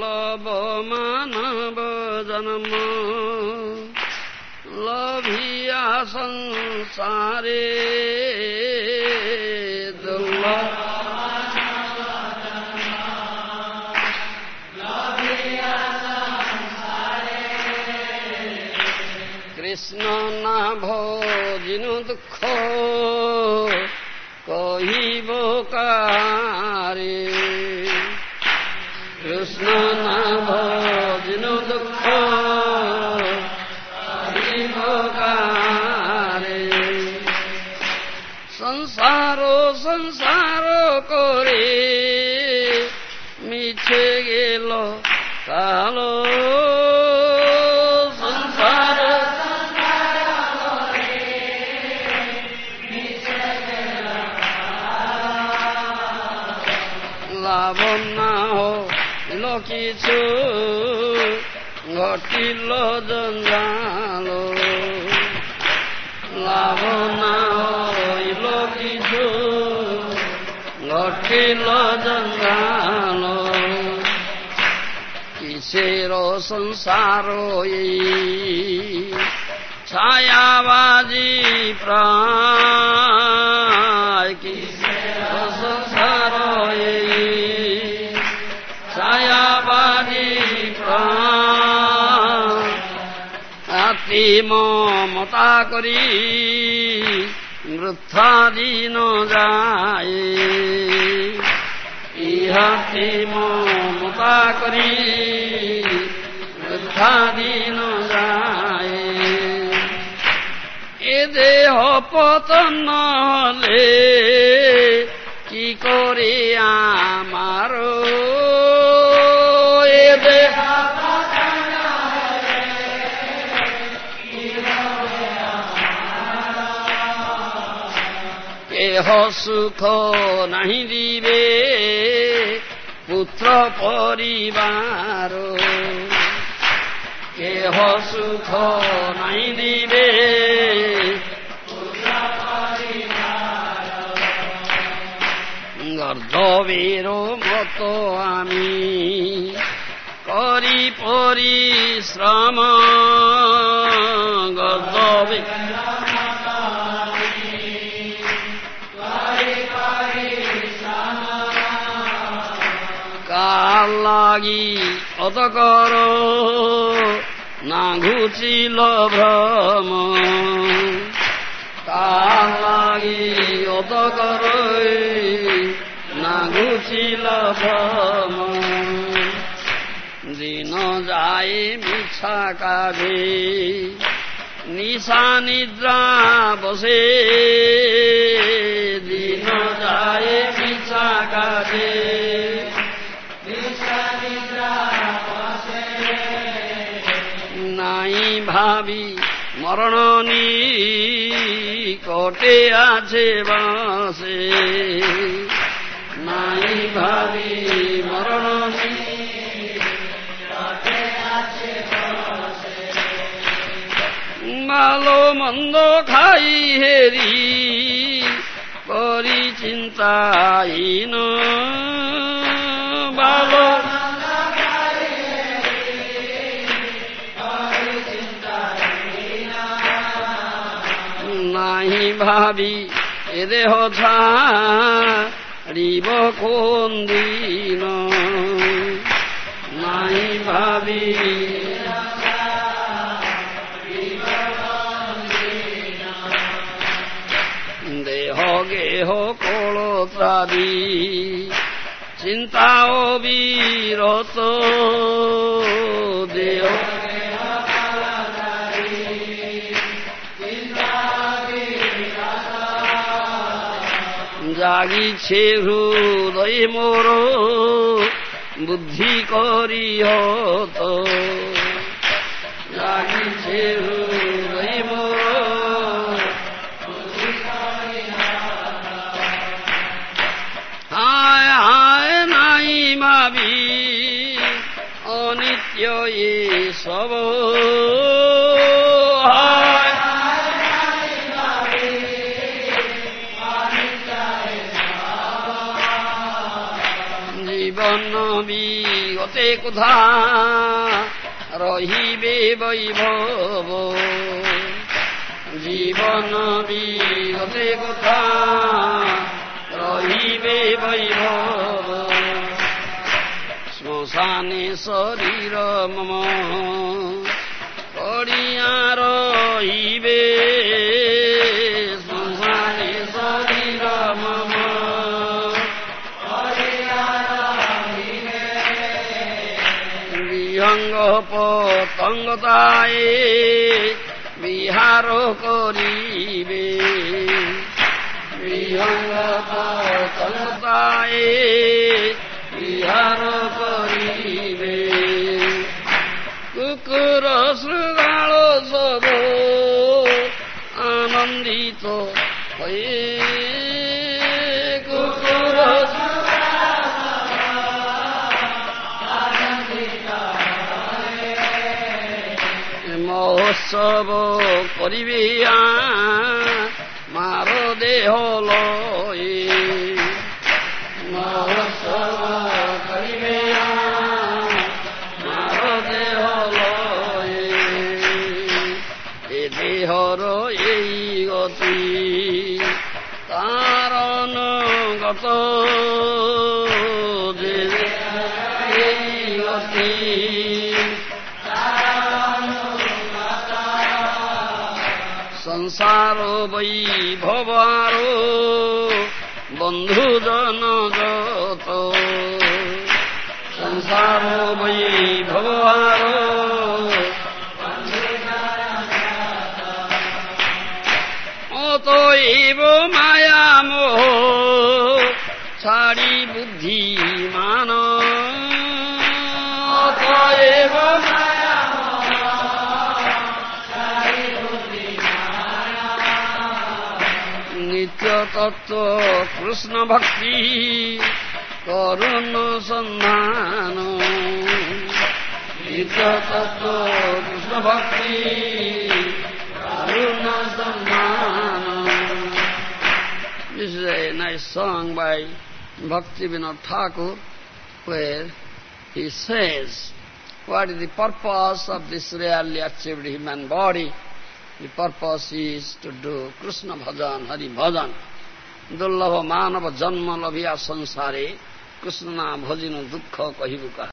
দুর্লভ মানব জন্ম লভিয়া সংসারে দুর্লভ কৃষ্ণ না ভজিনু দুঃখ কহিব কারে কৃষ্ণ না ভজিনু দুঃখ কহিব কারে সংসার করে মিছে গেল কালো লাবণ্য হইল কিছু ঘটিল জঞ্জাল লাবণ্য হইল কিছু ঘটিল জঞ্জাল কিসের সংসার ছায়াবাজি প্রায় কিসের সংসার ছায়াবাজি প্রাণ আতি মমতা করি বৃদ্ধাধীন যায় ইহাতি মমতা করি বৃদ্ধাধীন যায় এ দেহ পতন হলে কি করে আমার এ দেহ কেহ সুখ নাহি দিবে পুত্র পরিবার কেহ সুখ নাহি দিবে গর্ধবের মত আমি করি পরিশ্রম গর্ধবে কার লাগি অত কর না ঘুচিল ভ্রম কার লাগি অত কর না ঘুচিল ভ্রম দিন যায় মিছা কাজে নিশা নিদ্রা বসে দিন যায় মিছা কাজে নাই ভাবি মরণ নিকটে আছে বাসে নাই ভাবি মরণ ভালো মন্দ খাই হেরি করি চিন্তাহীন ভালো নাহি ভাবি এ দেহ ছাড়িব কোন দিন নাহি ভাবি দেহ গেহ কলত্রাদি চিন্তা অবিরত দেহ জাগিছে হৃদয় মোর বুদ্ধি করি হত জাগিছে হৃদয় মোর হায় হায় নাই ভাবি অনিত্য এ সব হায় জীবন বিগতে গতে কোথা রহিবে বৈভব জীবন বিগতে কোথা রহিবে বৈভব শ্মশানে শরীর মম পড়িয়া রহিবে শ্মশানে শরীর মম বিহঙ্গ পতঙ্গতায় বিহার করিবে বিহঙ্গ পতঙ্গতায় বিহার করিবে কুকুর শৃগাল সব আনন্দিত হয়ে কুকুর মহোৎসব করিবে মার দেহ লয়ে মহোৎসব করিবে মার দেহ লয়ে এ দেহর এই গতি তার অনুগত যে এই গতি সংসার বৈভবার বন্ধুজন যত সংসার বৈভবার অতএব মায়া মোহ ছাড়ি বুদ্ধিমান অতএব নিত্য তত্ত্ব কৃষ্ণ ভক্তি করুণ সন্ধান নিত্য তত্ত্ব কৃষ্ণ ভক্তি করুণ সন্ধান. This is a nice song by Bhakti Vinod Thakur, where he says, what is the purpose of this rarely achieved human body? The purpose is to do Krishna bhajan, Hari bhajan. Dullabha manava janma labhiya sansare Krishna bhajino dukkha kahibu kaha.